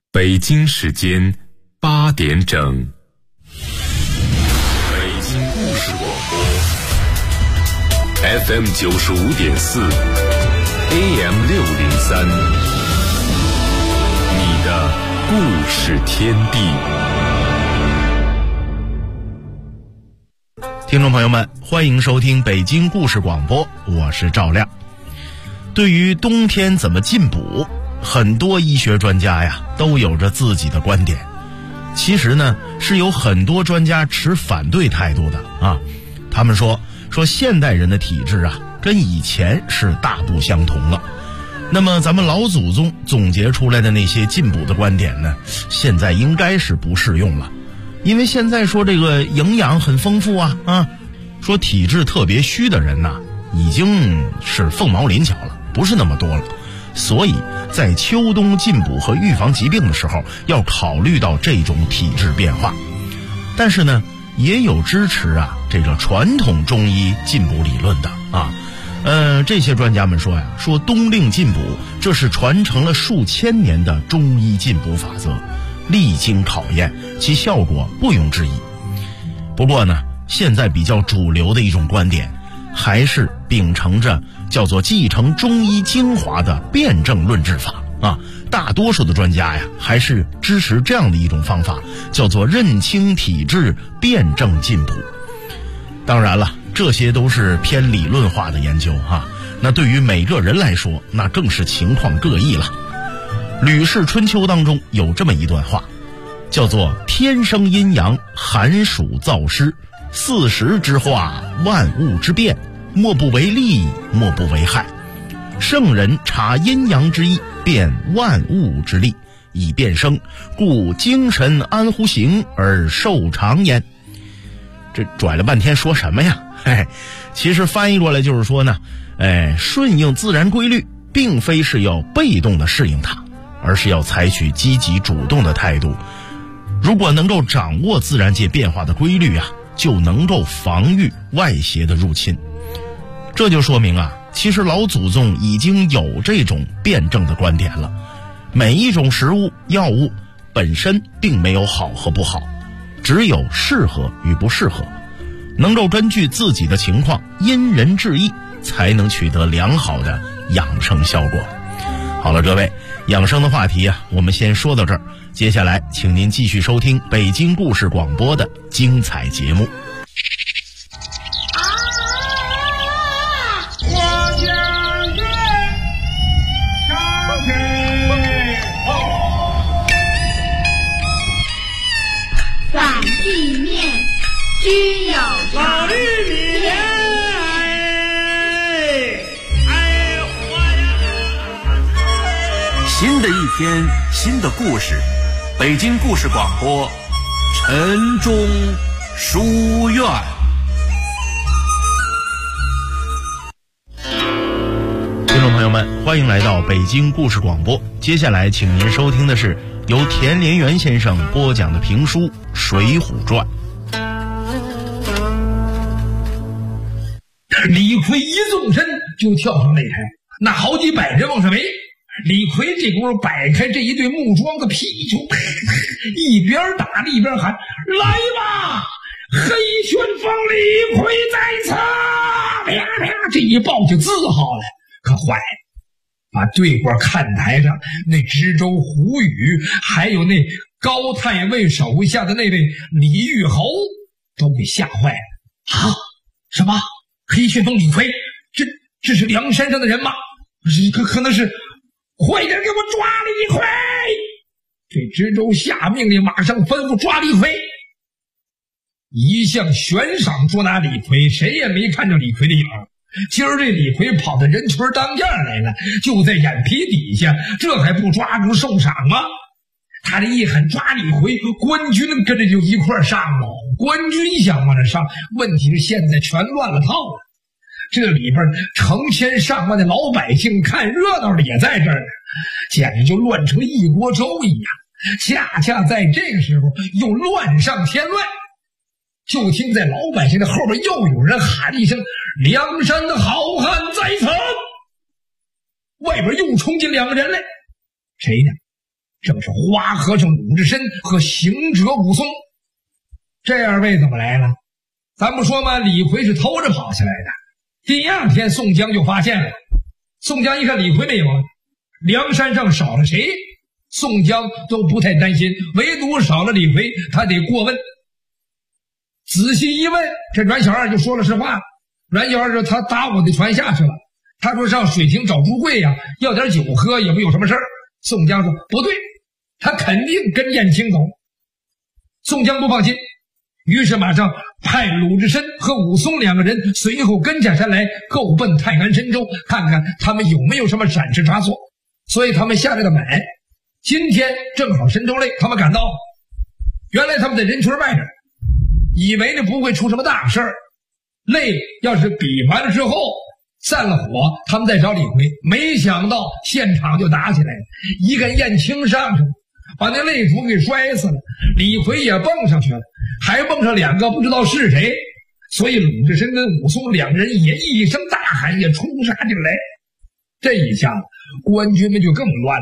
北京时间8点整，北京故事广播 FM 95.4 AM 603，你的故事天地。 听众朋友们，欢迎收听北京故事广播，我是赵亮。对于冬天怎么进补，很多医学专家呀都有着自己的观点。其实呢，是有很多专家持反对态度的啊。他们说现代人的体质啊，跟以前是大不相同了。那么咱们老祖宗总结出来的那些进补的观点呢，现在应该是不适用了。因为现在说这个营养很丰富啊，说体质特别虚的人呐，已经是凤毛麟角了，不是那么多了。所以在秋冬进补和预防疾病的时候，要考虑到这种体质变化。但是呢，也有支持这个传统中医进补理论的这些专家们说冬令进补，这是传承了数千年的中医进补法则，历经考验，其效果毋庸置疑。不过呢，现在比较主流的一种观点，还是秉承着叫做继承中医精华的辩证论治法大多数的专家还是支持这样的一种方法，叫做认清体质，辩证进补。当然了，这些都是偏理论化的研究那对于每个人来说，那更是情况各异了。吕氏春秋当中有这么一段话，叫做天生阴阳，寒暑燥湿，40之化，万物之变，莫不为利，莫不为害。圣人察阴阳之意，辨万物之力，以变生，故精神安乎形而寿长焉。这拽了半天说什么呀？其实翻译过来就是说呢，顺应自然规律，并非是要被动的适应它，而是要采取积极主动的态度。如果能够掌握自然界变化的规律就能够防御外邪的入侵。这就说明其实老祖宗已经有这种辩证的观点了。每一种食物、药物本身并没有好和不好，只有适合与不适合，能够根据自己的情况因人制宜，才能取得良好的养生效果。好了，各位，养生的话题我们先说到这儿，接下来请您继续收听北京故事广播的精彩节目。 反地面居有常， 新的一天，新的故事，北京故事广播，晨钟书院。 听众朋友们，欢迎来到北京故事广播。接下来请您收听的是由田连元先生播讲的评书《水浒传》。 李逵一纵身就跳上擂台，那好几百人往上围。李逵这功夫摆开这一对木桩子皮，就一边打一边喊：“来吧，黑旋风李逵在此！”啪啪，这一抱就自豪了。可坏了，把对过看台上那知州胡宇，还有那高太尉手下的那位李玉侯都给吓坏了。什么？黑旋风李逵？这是梁山上的人吗？可能是。快点给我抓李逵！这知州下命令，马上吩咐抓李逵。一向悬赏捉拿李逵，谁也没看着李逵的影。今儿这李逵跑到人群当间来了，就在眼皮底下，这还不抓住受赏吗？他这一喊抓李逵，官军跟着就一块上了。官军想往这上，问题是现在全乱了套了。这里边成千上万的老百姓看热闹的也在这儿呢，简直就乱成一锅粥一样。恰恰在这个时候又乱上添乱，就听在老百姓的后边又有人喊了一声：“梁山的好汉在此！”外边又冲进两个人来，谁呢？ 正是花和尚鲁智深和行者武松。这二位怎么来了？咱不说吗？李逵是偷着跑下来的。第二天宋江就发现了，宋江一看李逵没有了，梁山上少了谁，宋江都不太担心，唯独少了李逵，他得过问。仔细一问，这阮小二就说了实话。阮小二说他打我的船下去了，他说上水亭找朱贵呀，要点酒喝，也不有什么事儿。宋江说不对，他肯定跟燕青走。宋江不放心，于是马上派鲁智深和武松两个人随后跟下山来，够奔泰安深州，看看他们有没有什么闪失差错。所以他们下来的买，今天正好深州累，他们赶到。原来他们在人群外边，以为呢不会出什么大事儿，累要是比完了之后散了火，他们再找李逵。没想到现场就打起来了，一个燕青上去了，把那肋斧给摔死了，李逵也蹦上去了，还蹦上两个不知道是谁。所以鲁智深跟武松两个人也一声大喊，也冲杀进来。这一下子官军们就更乱了。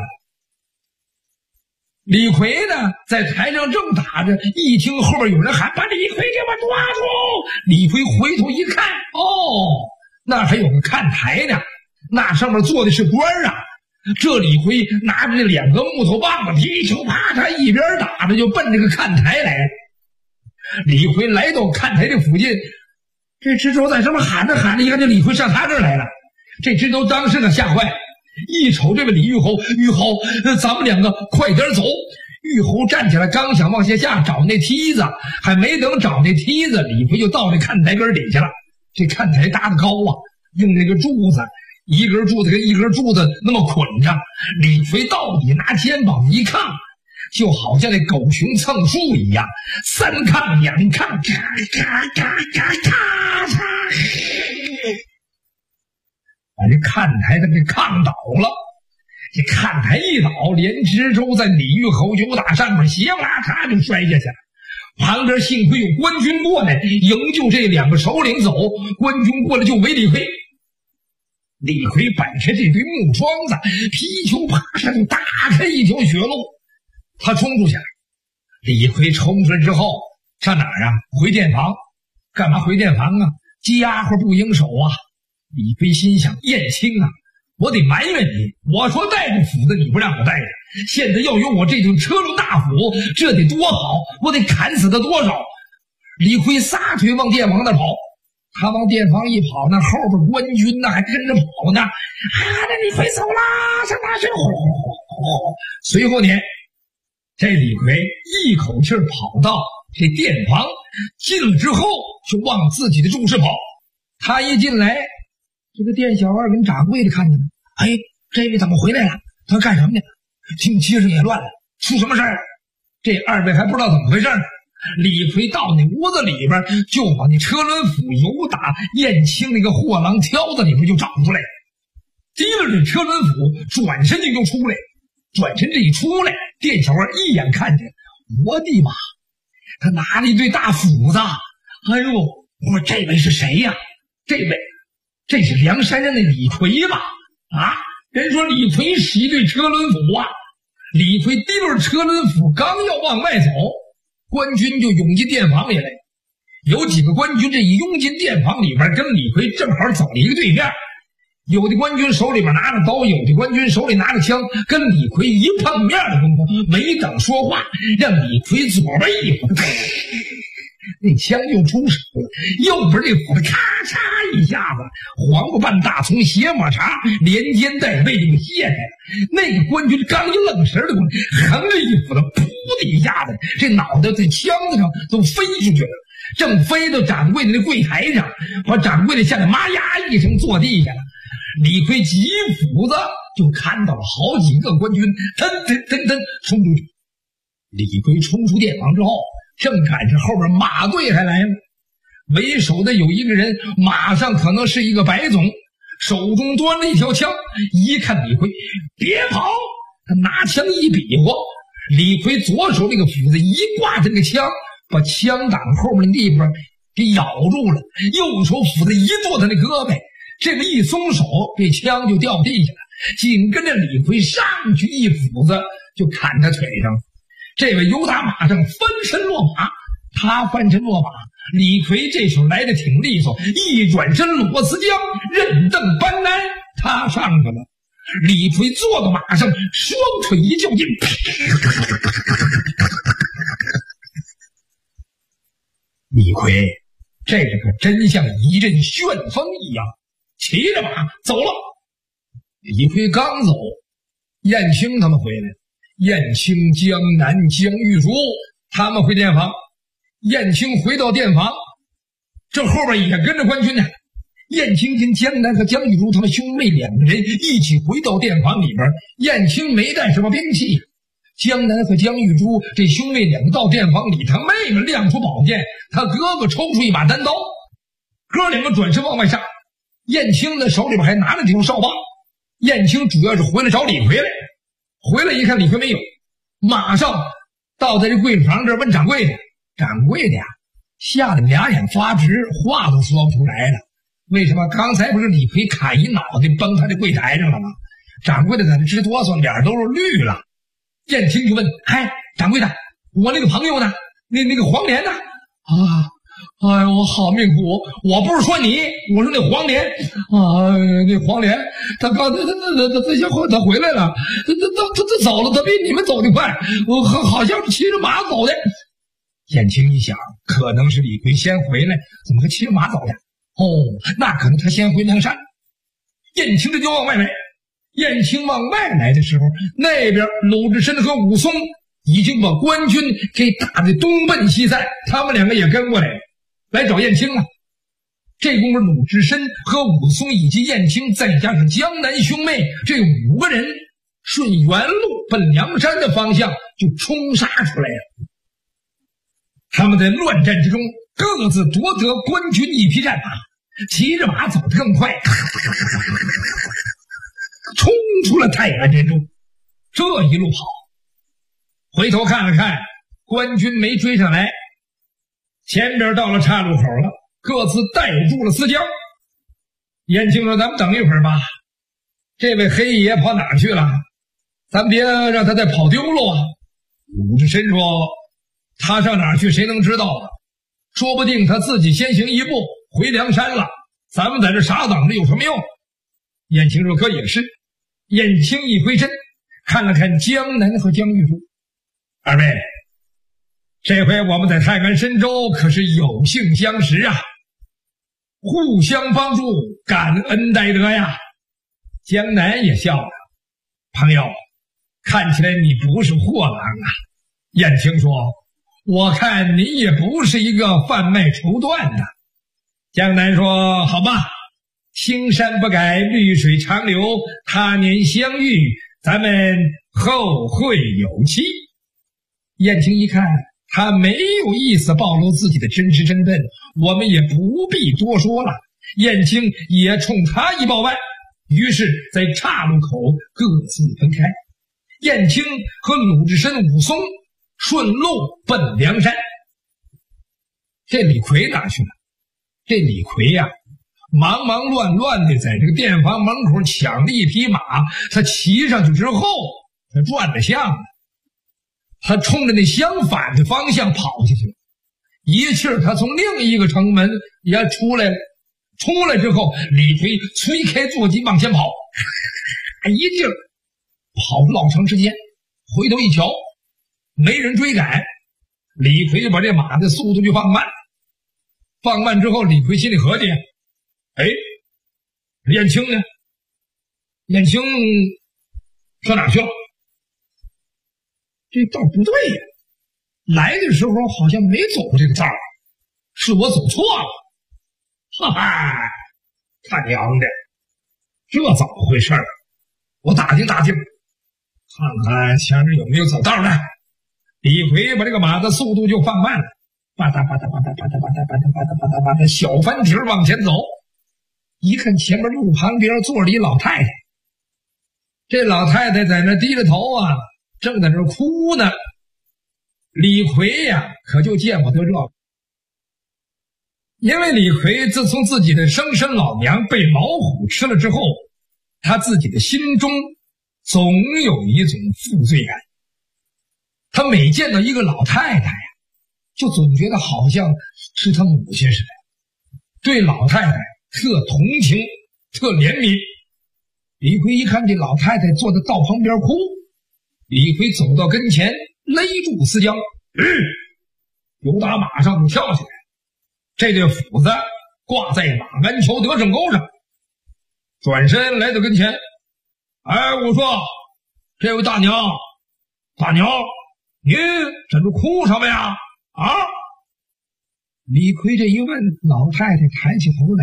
李逵呢在台上正打着，一听后边有人喊把李逵给我抓住，李逵回头一看，那还有个看台呢，那上面坐的是官啊。这李逵拿着这两个木头棒子，皮球啪嚓一边打着就奔这个看台来。李逵来到看台的附近，这知州在上面喊着喊着，一看这李逵上他这儿来了，这知州当时可吓坏了，一瞅这位李玉侯，玉侯咱们两个快点走。玉侯站起来，刚想往下找那梯子，还没等找那梯子，李逵就到这看台根底下了。这看台搭的高啊，用这个柱子，一根柱子跟一根柱子那么捆着，李逵到底拿肩膀一抗，就好像那狗熊蹭树一样，三抗两抗，咔咔咔咔咔嚓，把这看台的给抗倒了。这看台一倒，连知州在李玉侯就打上面斜啦嚓就摔下去了。旁边幸亏有官军过来营救这两个首领走，官军过来就围李逵。李逵摆开这堆木桩子，皮球啪嚓就打开一条血路，他冲出去了。李逵冲出来之后上哪儿啊？回店房。干嘛回店房啊？家伙不应手啊。李逵心想，燕青啊，我得埋怨你，我说带着斧子你不让我带着，现在要有我这种车轮大斧，这得多好，我得砍死他多少。李逵撒腿往店房那跑，他往店房一跑，那后边官军呢还跟着跑呢。那李逵走啦，上哪去？随后呢，这李逵一口气跑到这店房，进了之后就往自己的住室跑。他一进来，这个店小二跟掌柜的看见了，这位怎么回来了？他干什么呢？听街上也乱了，出什么事儿了？这二位还不知道怎么回事呢。李逵到那屋子里边，就把那车轮斧由打燕青那个货郎挑子里面就找出来，提了这车轮斧，转身就出来。转身这一出来，店小二一眼看见，我的妈！他拿了一对大斧子。我说这位是谁呀？这是梁山上的李逵吧？人说李逵使一对车轮斧啊。李逵提着车轮斧刚要往外走，官军就涌进店房里来。有几个官军这一拥进店房里边，跟李逵正好走了一个对面。有的官军手里边拿着刀，有的官军手里拿着枪，跟李逵一碰面的功夫，没等说话，让李逵左边一斧，那枪就出手了，右边这斧子咔嚓一下子，黄瓜拌大葱斜抹茶连肩带背就卸开了。那个官军刚一愣神的过来，横着一斧子，噗的一下子，这脑袋在枪子上都飞出去了，正飞到掌柜的那柜台上，把掌柜的吓得妈呀一声坐地下了。李逵几斧子就砍倒了好几个官军，腾冲出去。李逵冲出店房之后，正赶上后边马队还来了，为首的有一个人，马上可能是一个白总，手中端了一条枪，一看李逵，别跑！他拿枪一比划，李逵左手这个斧子一挂着这个枪，把枪挡后面的地方给咬住了，右手斧子一剁他那胳膊，这个一松手，这枪就掉地下了。紧跟着李逵上去一斧子就砍他腿上。这位由打马上翻身落马，他翻身落马，李逵这手来的挺利索，一转身裸丝缰，任蹬搬鞍，他上去了。李逵坐到马上，双腿一较劲，李逵这个可真像一阵旋风一样，骑着马走了。李逵刚走，燕青他们回来了。燕青、江南、江玉竹他们回店房，燕青回到店房，这后边也跟着官军呢。燕青跟江南和江玉竹他们兄妹两个人一起回到店房里边。燕青没带什么兵器，江南和江玉珠这兄妹两个到店房里，他妹妹亮出宝剑，他哥哥抽出一把单刀，哥两个转身往外杀。燕青的手里边还拿着这种哨棒。燕青主要是回来找李逵来，回来一看李逵没有，马上到在这柜子旁这问掌柜的，掌柜的呀，吓得俩眼发直，话都说不出来了。为什么？刚才不是李逵砍一脑袋崩他这柜台上了吗？掌柜的在这直哆嗦，脸都是绿了。燕青就问：哎，掌柜的，我那个朋友呢？那个黄连呢？啊，哎呦，我好命苦！我不是说你，我说那黄连啊，那黄连，他刚他回来了，他走了，他比你们走得快，我好像是骑着马走的。燕青一想，可能是李逵先回来，怎么还骑着马走的？哦，那可能他先回梁山。燕青这就往外来。燕青往外来的时候，那边鲁智深和武松已经把官军给打得东奔西散，他们两个也跟过来来找燕青了。这功夫，鲁智深和武松以及燕青再加上江南兄妹这5个人顺原路奔梁山的方向就冲杀出来了。他们在乱战之中各自夺得官军一匹战马，骑着马走得更快，冲出了泰安阵中。这一路跑，回头看了看，官军没追上来，前边到了岔路口了，各自带住了丝缰。燕青说：咱们等一会儿吧，这位黑爷跑哪去了？咱别让他再跑丢了啊。鲁智深说：他上哪儿去谁能知道啊？说不定他自己先行一步回梁山了，咱们在这傻等着有什么用？燕青说：可也是。燕青一回身看了看江南和江玉珠，二位，这回我们在泰安深州可是有幸相识啊，互相帮助，感恩戴德呀。江南也笑了：朋友，看起来你不是货郎啊。燕青说：我看你也不是一个贩卖绸缎的。江南说：好吧，青山不改，绿水长流，他年相遇，咱们后会有期。燕青一看他没有意思暴露自己的真实身份，我们也不必多说了。燕青也冲他一报万，于是在岔路口各自分开。燕青和鲁智深、武松顺路奔梁山。这李逵哪去了？这李逵呀，忙忙乱乱的在这个店房门口抢了一匹马，他骑上去之后，他转了向了，他冲着那相反的方向跑下去了。一气儿他从另一个城门也出来了。出来之后，李逵催开坐骑往前跑，一劲儿跑出老城之间，回头一瞧，没人追赶，李逵就把这马的速度就放慢。放慢之后，李逵心里合计：哎，燕青呢？燕青上哪去了？这道不对呀，来的时候好像没走这个道，是我走错了。哈哈，他娘的，这怎么回事？我打听打听，看看前面有没有走道的。李逵把这个马的速度就放慢了，吧嗒吧嗒吧嗒吧嗒吧嗒吧嗒吧嗒吧嗒吧嗒，小翻蹄往前走。一看前面路旁边坐着一老太太，这老太太在那低着头啊，正在那哭呢。李逵呀，可就见不得这个，因为李逵自从自己的生身老娘被老虎吃了之后，他自己的心中总有一种负罪感。 他每见到一个老太太呀，就总觉得好像是他母亲似的，对老太太特同情特怜悯。李逵一看这老太太坐在道旁边哭，李逵走到跟前勒住丝缰，由打马上就跳起来，这对斧子挂在马鞍桥得胜钩上，转身来到跟前。我说这位大娘，你怎么哭什么呀？李逵这一问，老太太抬起头来，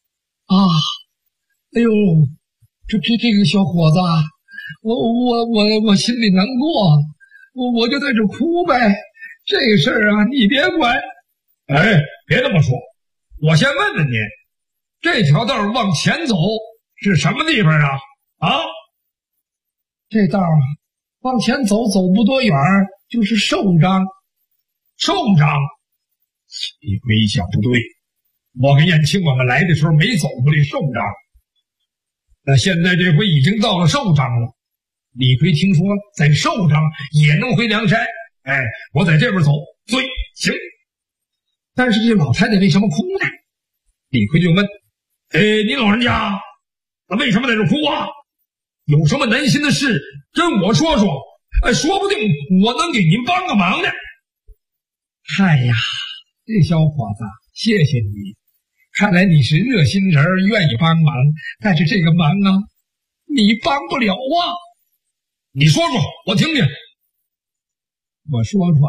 哎呦，这个小伙子，我心里难过，我就在这哭呗。这个事儿啊，你别管。别这么说，我先问问你，这条道往前走是什么地方啊？这道往前走不多远就是寿张。李逵一想，不对，我跟燕青我们来的时候没走过这寿张，那现在这回已经到了寿张了。李逵听说在寿张也能回梁山，我在这边走，对，行。但是这老太太为什么哭呢？李逵就问，您老人家为什么在这哭啊？有什么难心的事跟我说说，说不定我能给您帮个忙呢。这小伙子，谢谢你，看来你是热心人，愿意帮忙，但是这个忙啊，你帮不了啊。你说说我听听。我说说，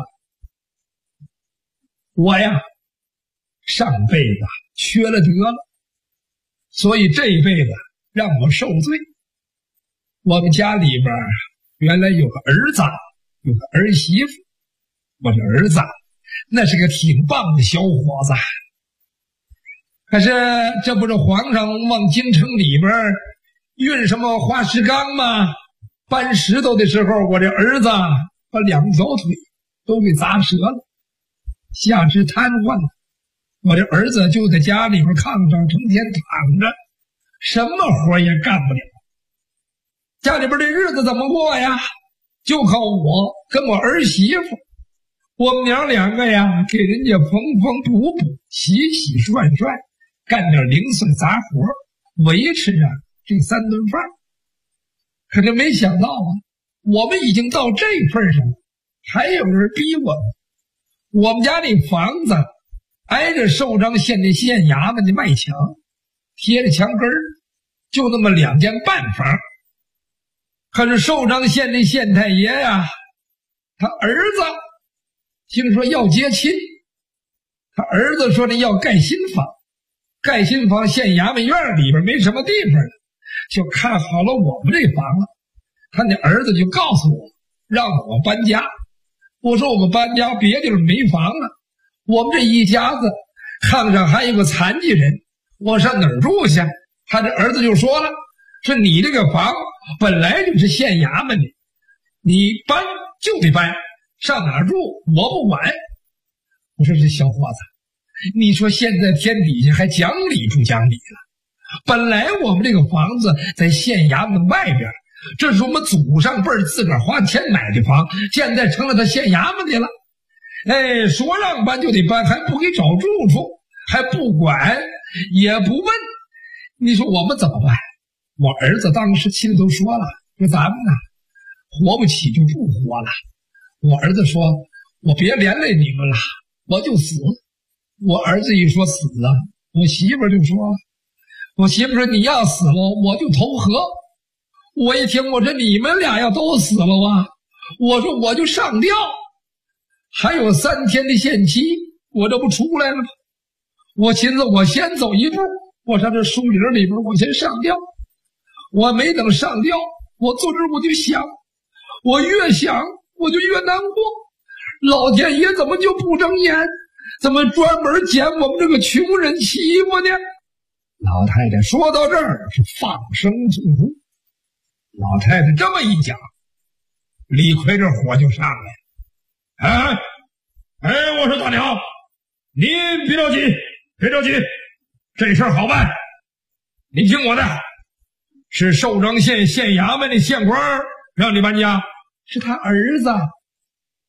我呀上辈子缺了德了，所以这一辈子让我受罪。我们家里边原来有个儿子，有个儿媳妇。我这儿子那是个挺棒的小伙子，可是这不是皇上往京城里边运什么花石纲吗？搬石头的时候，我这儿子把2条腿都给砸折了，下肢瘫痪了。我这儿子就在家里边炕上成天躺着，什么活也干不了。家里边这日子怎么过呀？就靠我跟我儿媳妇，我们娘两个呀，给人家缝缝补补，洗洗涮涮，干点零碎杂活，维持着这3顿饭。可是没想到啊，我们已经到这份上了，还有人逼我们。我们家那房子挨着寿张县的县衙门的外墙，贴着墙根儿，就那么2间半房。可是寿张县的县太爷呀，他儿子听说要接亲，他儿子说呢要盖新房，盖新房县衙门院里边没什么地方了，就看好了我们这房了。他那儿子就告诉我让我搬家。我说我们搬家别地儿没房了，我们这一家子炕上还有个残疾人，我上哪儿住去？他这儿子就说了，说你这个房本来就是县衙门的，你搬就得搬，上哪儿住我不管。我说这小伙子，你说现在天底下还讲理不讲理了？本来我们这个房子在县衙门外边，这是我们祖上辈儿自个儿花钱买的房，现在成了他县衙门的了。说让搬就得搬，还不给找住处，还不管也不问，你说我们怎么办？我儿子当时气都说了，说咱们呢活不起就不活了。我儿子说，我别连累你们了，我就死。我儿子一说死了，我媳妇就说，我媳妇说你要死了我就投河。我一听，我说你们俩要都死了啊，我说我就上吊，还有3天的限期，我这不出来了吗？我寻思我先走一步，我上这树林里边我先上吊。我没等上吊，我坐这儿我就想，我越想我就越难过，老天爷怎么就不睁眼，怎么专门捡我们这个穷人欺负呢？老太太说到这儿是放声痛哭。老太太这么一讲，李逵这火就上来了。我说大娘，您别着急，别着急，这事儿好办。你听我的，是寿张县县衙门的县官让你搬家。是他儿子。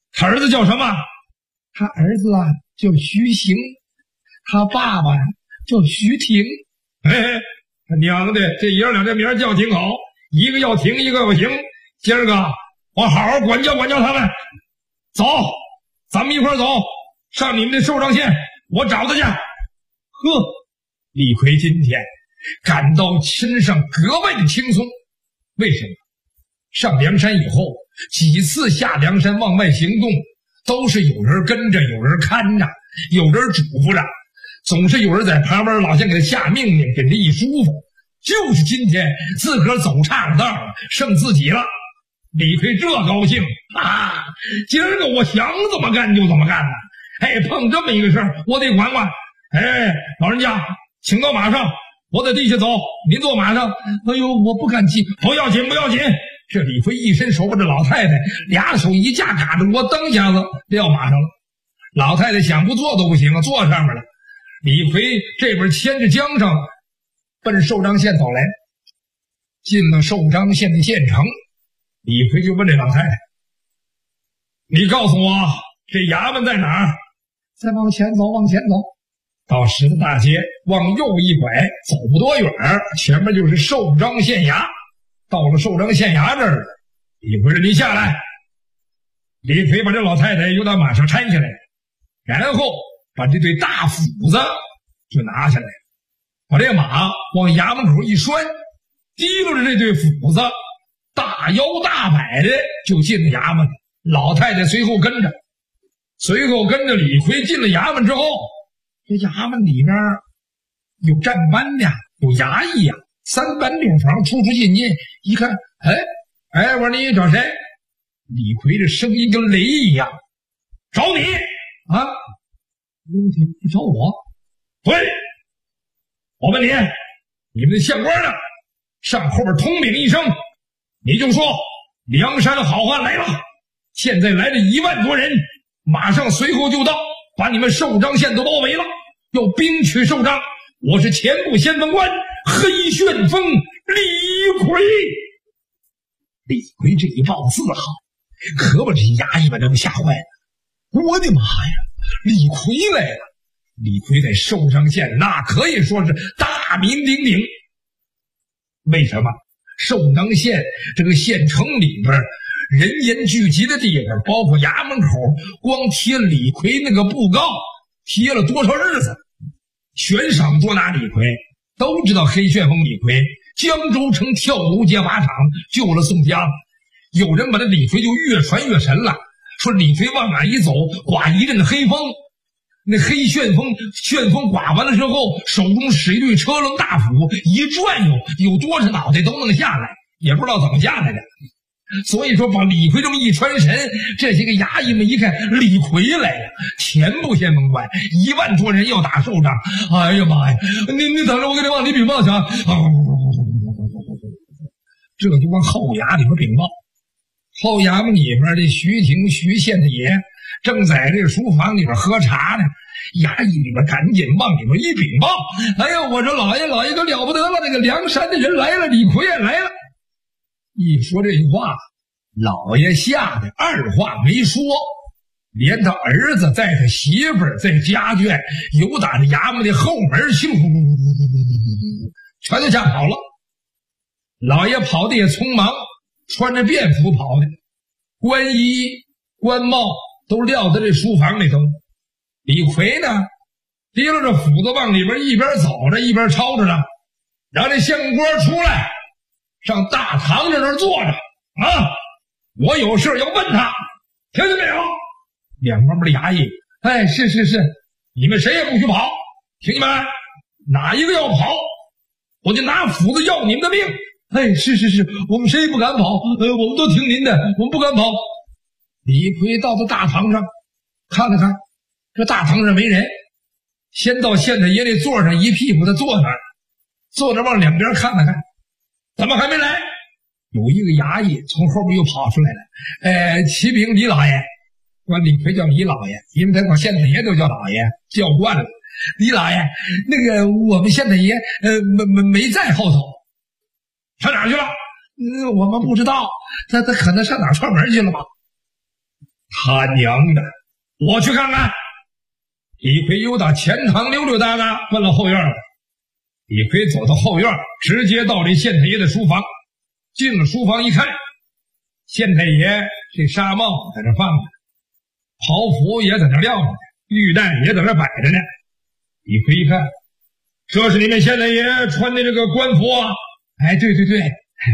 他儿子叫什么？他儿子啊叫徐行，他爸爸叫徐廷。哎，他娘的，这爷俩这名叫挺好，一个要停，一个要行。今儿个我好好管教管教他们。走，咱们一块走，上你们的寿张县，我找他去。呵，李逵今天感到身上格外的轻松。为什么？上梁山以后，几次下梁山往外行动，都是有人跟着，有人看着，有人嘱咐着，总是有人在旁边老像给他下命令，给他一舒服。就是今天自个儿走岔了道了，剩自己了。李逵这高兴啊！今儿个我想怎么干就怎么干了。哎，碰这么一个事儿，我得管管。哎，老人家，请到马上，我在地下走，您坐马上。哎呦，我不敢骑。不要紧，不要紧。这李逵一伸手把这老太太俩手一架，嘎着我蹬一下子撂马上了。老太太想不坐都不行啊，坐上面了。李逵这边牵着缰绳，奔寿张县走来。进了寿张县的县城，李逵就问这老太太：“你告诉我，这衙门在哪儿？”再往前走，往前走，到十字大街往右一拐，走不多远，前面就是寿张县衙。到了寿张县衙这儿，李逵说：“你下来。”李逵把这老太太又到马上搀下来，然后把这对大斧子就拿下来，把这马往衙门口一拴，提溜着这对斧子，大摇大摆的就进了衙门。老太太随后跟着，李逵进了衙门之后，这衙门里面有站班的，有衙役呀，三班六房，出出进进，一看，哎，我说你找谁？李逵这声音跟雷一样，找你啊！你找我？对，我问你，你们的县官呢？上后边通禀一声，你就说梁山好汉来了，现在来了1万多人，马上随后就到，把你们寿张县都包围了，要兵取寿张。我是前部先锋官黑旋风李逵。李逵这一报字好，可把这衙役们都吓坏了。我的妈呀，李逵来了！李逵在寿张县那可以说是大名鼎鼎。为什么？寿张县这个县城里边人烟聚集的地方，包括衙门口，光贴李逵那个布告，贴了多少日子，悬赏捉拿李逵。都知道黑旋风李逵江州城跳楼劫法场救了宋江，有人把这李逵就越传越神了，说李逵往哪一走，刮一阵的黑风，那黑旋风刮完了之后，手中使一对车轮大斧，一转有多少脑袋都能下来，也不知道怎么下来的。所以说把李逵这么一传神，这些个衙役们一看李逵来了，前部先锋官1万多人要打寿张。哎呀妈呀，你等着，我给你往里禀报去啊！这就往后衙里边禀报。后衙门里边的徐廷徐县的爷正在这个书房里边喝茶呢，衙役里边赶紧往里边一禀报。哎呀，我说老爷可了不得了，那个梁山的人来了，李逵也来了。一说这句话，老爷吓得二话没说，连他儿子带他媳妇儿在家眷由打着衙门的后门去，全都吓跑了。老爷跑的也匆忙，穿着便服跑的，官衣官帽都撂在这书房里头。李逵呢，提溜着斧子往里边一边走着一边抄着呢，让这县官出来，上大堂这那坐着啊！我有事要问他，听见没有？两旁边的衙役，哎，是，你们谁也不许跑，听见没？哪一个要跑，我就拿斧子要你们的命！哎，是，我们谁也不敢跑，我们都听您的，我们不敢跑。李逵到大堂上看了看，这大堂上没人，先到县太爷那座上一屁股他坐那儿，坐着往两边看了看，怎么还没来？有一个衙役从后边又跑出来了，启禀李老爷，管李逵叫李老爷，因为他管县太爷都叫老爷，叫惯了。李老爷，那个我们县太爷没在后头，上哪儿去了？我们不知道，他可能上哪儿串门去了吧？ 他娘的，我去看看。李逵又到前堂溜溜达达，奔了后院了。李逵走到后院，直接到这县太爷的书房。进了书房一看，县太爷这纱帽在这放着，袍服也在那撂着呢，玉带也在那摆着呢。李逵一看，这是你们县太爷穿的这个官服啊？哎，对对对。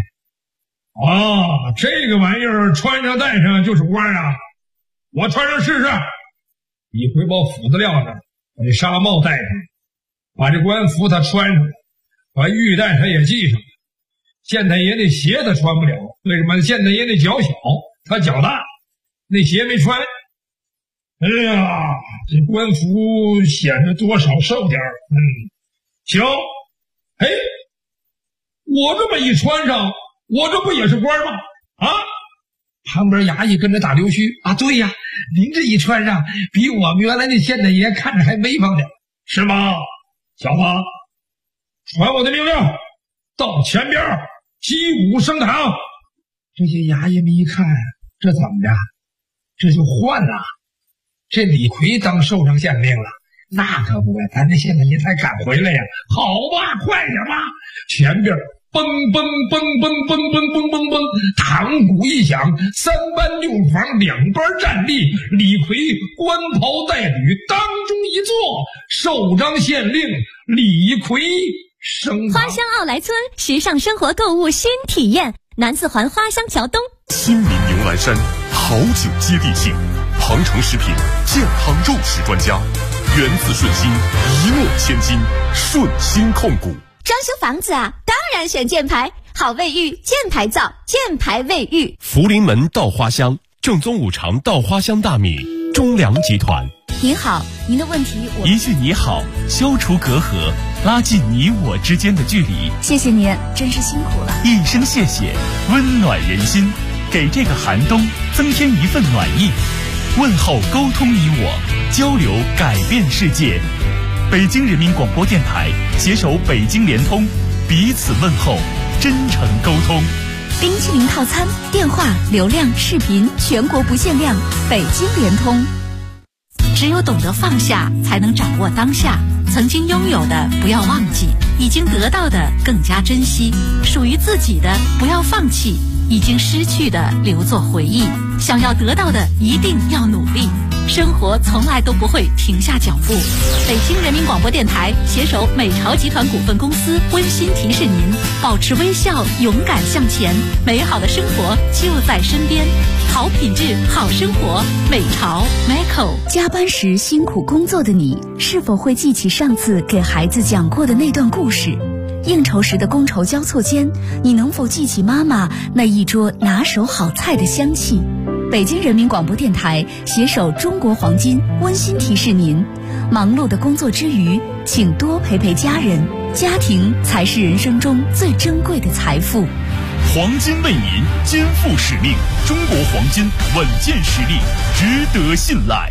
哦，这个玩意儿穿上戴上就是官啊，我穿上试试。李逵把斧子撂着，把这纱帽戴上，把这官服他穿上，把玉带他也系上。县太爷那鞋他穿不了，为什么？县太爷那脚小，他脚大，那鞋没穿。哎呀，这官服显得多少瘦点儿。行。哎，我这么一穿上，我这不也是官吗？啊！旁边衙役跟着打溜须啊，对呀，您这一穿上，比我们原来那县太爷看着还威风点，是吗？小子，传我的命令，到前边击鼓升堂。这些衙役们一看，这怎么着？这就换了，这李逵当寿上县令了。那可不呗，咱这县太爷才赶回来呀！好吧，快点吧！前边嘣嘣嘣嘣嘣嘣嘣嘣嘣，堂鼓一响，三班六房两班站立，李逵官袍带履，当中一坐，首张县令李逵升堂。 花乡奥莱村时尚生活购物新体验，南四环花乡桥东。 亲民牛栏山，好酒接地气，庞城食品健康肉食专家，源自顺心，一诺千金，顺心控股。 装修房子啊，当然选箭牌，好卫浴，箭牌造，箭牌卫浴。 福临门稻花香，正宗五常稻花香大米，中粮集团。 您好，您的问题我一句你好，消除隔阂，拉近你我之间的距离。 谢谢您，真是辛苦了。 一声谢谢，温暖人心，给这个寒冬增添一份暖意。问候沟通你我，交流改变世界。北京人民广播电台携手北京联通，彼此问候，真诚沟通。 冰淇淋套餐，电话、流量、视频全国不限量，北京联通。只有懂得放下，才能掌握当下。曾经拥有的不要忘记，已经得到的更加珍惜，属于自己的不要放弃，已经失去的留作回忆。想要得到的一定要努力，生活从来都不会停下脚步。北京人民广播电台携手美巢集团股份公司温馨提示您：保持微笑，勇敢向前，美好的生活就在身边。好品质，好生活，美巢 Michael。加班时辛苦工作的你，是否会记起上次给孩子讲过的那段故事？应酬时的觥筹交错间，你能否记起妈妈那一桌拿手好菜的香气？北京人民广播电台携手中国黄金温馨提示您：忙碌的工作之余，请多陪陪家人，家庭才是人生中最珍贵的财富。 黄金为您肩负使命，中国黄金稳健实力，值得信赖。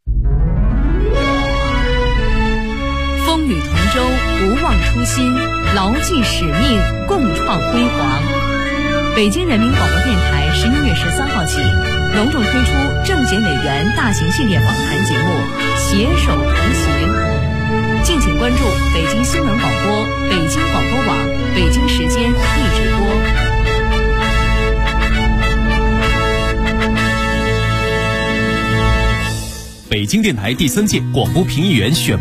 风雨同舟，不忘初心，牢记使命，共创辉煌。北京人民广播电台11月13号起，隆重推出政协委员大型系列访谈节目《携手同行》，敬请关注北京新闻广播、北京广播网、北京时间一直播。 北京电台第3届广播评议员选